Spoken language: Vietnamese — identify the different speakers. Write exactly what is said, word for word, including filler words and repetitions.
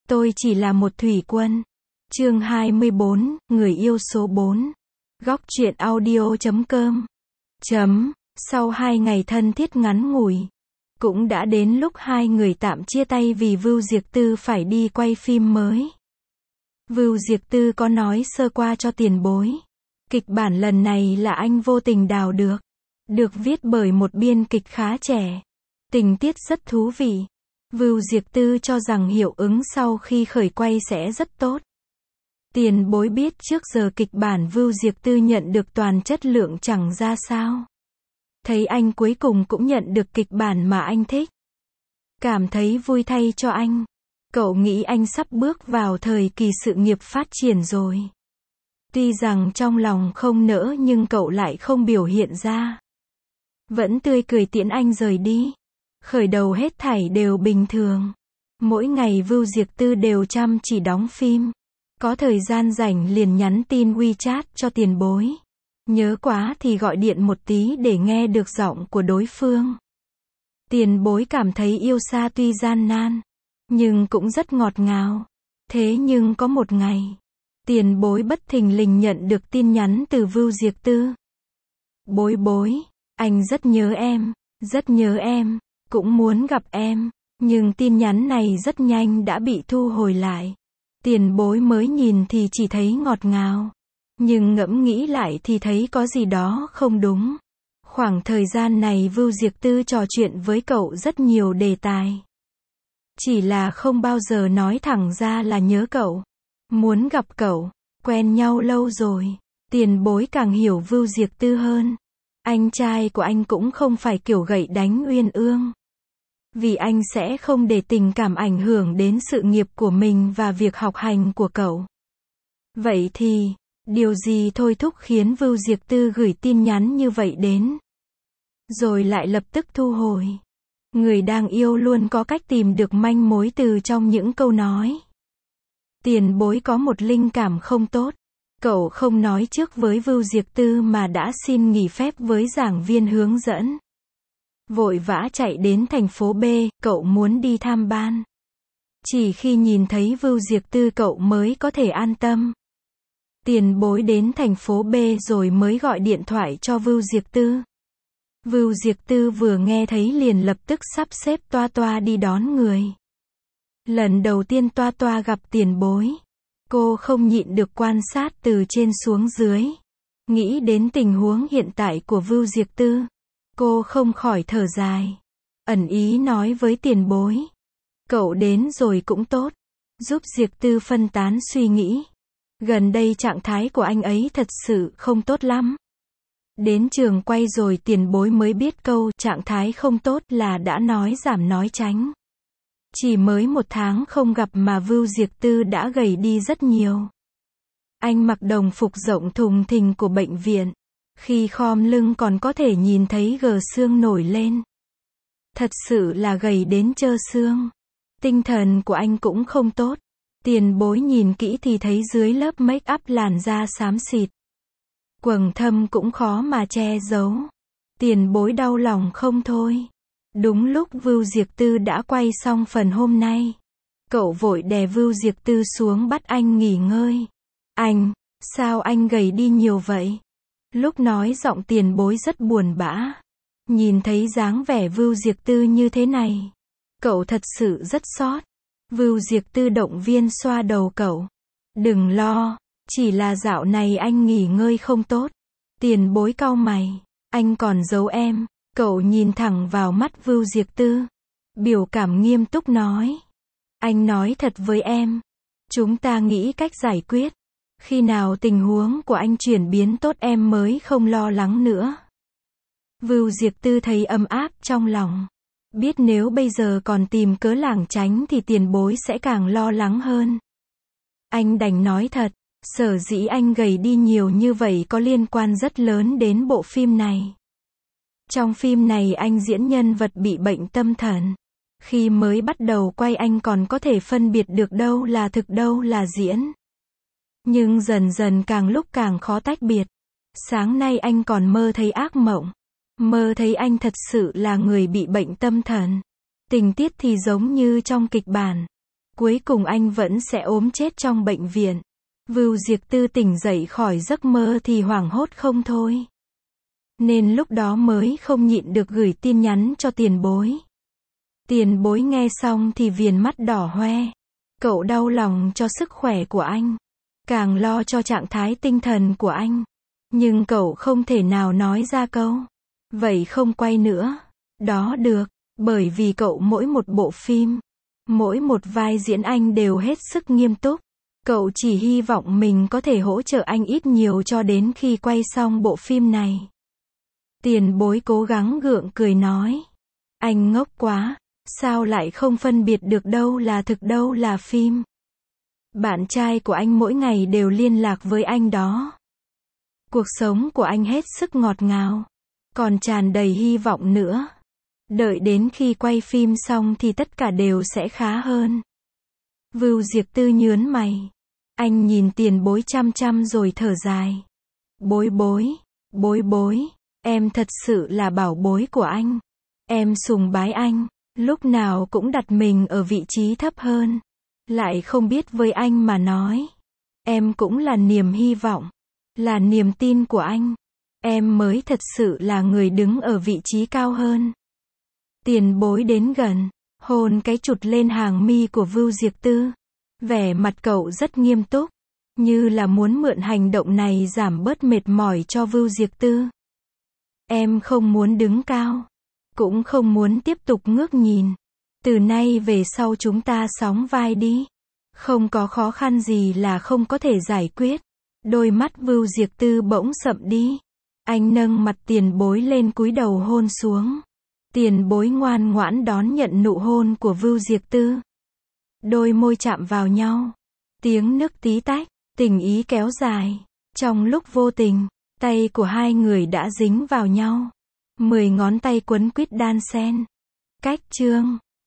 Speaker 1: Tôi chỉ là một thủy quân. Chương hai mươi bốn, người yêu số bốn. Góc truyện audio chấm com. Chấm. Sau hai ngày thân thiết ngắn ngủi, cũng đã đến lúc hai người tạm chia tay vì Vưu Diệc Tư phải đi quay phim mới. Vưu Diệc Tư có nói sơ qua cho tiền bối. Kịch bản lần này là anh vô tình đào được. Được viết bởi một biên kịch khá trẻ. Tình tiết rất thú vị. Vưu Diệc Tư cho rằng hiệu ứng sau khi khởi quay sẽ rất tốt. Tiền bối biết trước giờ kịch bản Vưu Diệc Tư nhận được toàn chất lượng chẳng ra sao. Thấy anh cuối cùng cũng nhận được kịch bản mà anh thích. Cảm thấy vui thay cho anh. Cậu nghĩ anh sắp bước vào thời kỳ sự nghiệp phát triển rồi. Tuy rằng trong lòng không nỡ nhưng cậu lại không biểu hiện ra. Vẫn tươi cười tiễn anh rời đi. Khởi đầu hết thảy đều bình thường. Mỗi ngày Vưu Diệc Tư đều chăm chỉ đóng phim. Có thời gian rảnh liền nhắn tin WeChat cho tiền bối. Nhớ quá thì gọi điện một tí để nghe được giọng của đối phương. Tiền bối cảm thấy yêu xa tuy gian nan, nhưng cũng rất ngọt ngào. Thế nhưng có một ngày, tiền bối bất thình lình nhận được tin nhắn từ Vưu Diệc Tư. Bối bối, anh rất nhớ em, rất nhớ em, cũng muốn gặp em. Nhưng tin nhắn này rất nhanh đã bị thu hồi lại. Tiền bối mới nhìn thì chỉ thấy ngọt ngào. Nhưng ngẫm nghĩ lại thì thấy có gì đó không đúng. Khoảng thời gian này Vưu Diệc Tư trò chuyện với cậu rất nhiều đề tài. Chỉ là không bao giờ nói thẳng ra là nhớ cậu. Muốn gặp cậu. Quen nhau lâu rồi. Tiền bối càng hiểu Vưu Diệc Tư hơn. Anh trai của anh cũng không phải kiểu gậy đánh uyên ương. Vì anh sẽ không để tình cảm ảnh hưởng đến sự nghiệp của mình và việc học hành của cậu. Vậy thì, điều gì thôi thúc khiến Vưu Diệc Tư gửi tin nhắn như vậy đến? Rồi lại lập tức thu hồi. Người đang yêu luôn có cách tìm được manh mối từ trong những câu nói. Tiền bối có một linh cảm không tốt. Cậu không nói trước với Vưu Diệc Tư mà đã xin nghỉ phép với giảng viên hướng dẫn. Vội vã chạy đến thành phố B, cậu muốn đi tham ban. Chỉ khi nhìn thấy Vưu Diệc Tư cậu mới có thể an tâm. Tiền bối đến thành phố B rồi mới gọi điện thoại cho Vưu Diệc Tư. Vưu Diệc Tư vừa nghe thấy liền lập tức sắp xếp Toa Toa đi đón người. Lần đầu tiên Toa Toa gặp tiền bối, cô không nhịn được quan sát từ trên xuống dưới. Nghĩ đến tình huống hiện tại của Vưu Diệc Tư. Cô không khỏi thở dài. Ẩn ý nói với tiền bối. Cậu đến rồi cũng tốt. Giúp Diệc Tư phân tán suy nghĩ. Gần đây trạng thái của anh ấy thật sự không tốt lắm. Đến trường quay rồi tiền bối mới biết câu trạng thái không tốt là đã nói giảm nói tránh. Chỉ mới một tháng không gặp mà Vưu Diệc Tư đã gầy đi rất nhiều. Anh mặc đồng phục rộng thùng thình của bệnh viện. Khi khom lưng còn có thể nhìn thấy gờ xương nổi lên. Thật sự là gầy đến trơ xương. Tinh thần của anh cũng không tốt. Tiền bối nhìn kỹ thì thấy dưới lớp make up làn da xám xịt. Quầng thâm cũng khó mà che giấu. Tiền bối đau lòng không thôi. Đúng lúc Vưu Diệc Tư đã quay xong phần hôm nay. Cậu vội đè Vưu Diệc Tư xuống bắt anh nghỉ ngơi. Anh, sao anh gầy đi nhiều vậy? Lúc nói giọng tiền bối rất buồn bã. Nhìn thấy dáng vẻ Vưu Diệc Tư như thế này, cậu thật sự rất xót. Vưu Diệc Tư động viên xoa đầu cậu. Đừng lo, chỉ là dạo này anh nghỉ ngơi không tốt. Tiền bối cau mày. Anh còn giấu em. Cậu nhìn thẳng vào mắt Vưu Diệc Tư. Biểu cảm nghiêm túc nói. Anh nói thật với em. Chúng ta nghĩ cách giải quyết. Khi nào tình huống của anh chuyển biến tốt em mới không lo lắng nữa. Vưu Diệc Tư thấy ấm áp trong lòng. Biết nếu bây giờ còn tìm cớ lảng tránh thì tiền bối sẽ càng lo lắng hơn. Anh đành nói thật, sở dĩ anh gầy đi nhiều như vậy có liên quan rất lớn đến bộ phim này. Trong phim này anh diễn nhân vật bị bệnh tâm thần. Khi mới bắt đầu quay anh còn có thể phân biệt được đâu là thực đâu là diễn. Nhưng dần dần càng lúc càng khó tách biệt. Sáng nay anh còn mơ thấy ác mộng. Mơ thấy anh thật sự là người bị bệnh tâm thần. Tình tiết thì giống như trong kịch bản. cuối cùng anh vẫn sẽ ốm chết trong bệnh viện. Vưu Diệc Tư tỉnh dậy khỏi giấc mơ thì hoảng hốt không thôi. Nên lúc đó mới không nhịn được gửi tin nhắn cho tiền bối. Tiền bối nghe xong thì viền mắt đỏ hoe. Cậu đau lòng cho sức khỏe của anh, càng lo cho trạng thái tinh thần của anh. Nhưng cậu không thể nào nói ra câu, vậy không quay nữa. Đó được, bởi vì cậu mỗi một bộ phim, mỗi một vai diễn anh đều hết sức nghiêm túc. Cậu chỉ hy vọng mình có thể hỗ trợ anh ít nhiều cho đến khi quay xong bộ phim này. Tiền bối cố gắng gượng cười nói. Anh ngốc quá, sao lại không phân biệt được đâu là thực đâu là phim. Bạn trai của anh mỗi ngày đều liên lạc với anh đó. Cuộc sống của anh hết sức ngọt ngào, còn tràn đầy hy vọng nữa. Đợi đến khi quay phim xong thì tất cả đều sẽ khá hơn. Vưu Diệc Tư nhớn mày. Anh nhìn tiền bối chăm chăm rồi thở dài. Bối bối, bối bối, em thật sự là bảo bối của anh. Em sùng bái anh, lúc nào cũng đặt mình ở vị trí thấp hơn. Lại không biết với anh mà nói. Em cũng là niềm hy vọng, là niềm tin của anh. Em mới thật sự là người đứng ở vị trí cao hơn. Tiền bối đến gần, hôn cái chụt lên hàng mi của Vưu Diệc Tư. Vẻ mặt cậu rất nghiêm túc, như là muốn mượn hành động này giảm bớt mệt mỏi cho Vưu Diệc Tư. Em không muốn đứng cao, cũng không muốn tiếp tục ngước nhìn. Từ nay về sau chúng ta sóng vai đi. Không có khó khăn gì là không có thể giải quyết. Đôi mắt Vưu Diệc Tư bỗng sậm đi. Anh nâng mặt tiền bối lên cúi đầu hôn xuống. Tiền bối ngoan ngoãn đón nhận nụ hôn của Vưu Diệc Tư. Đôi môi chạm vào nhau. Tiếng nước tí tách, tình ý kéo dài. Trong lúc vô tình, tay của hai người đã dính vào nhau. Mười ngón tay quấn quýt đan xen. Cách chương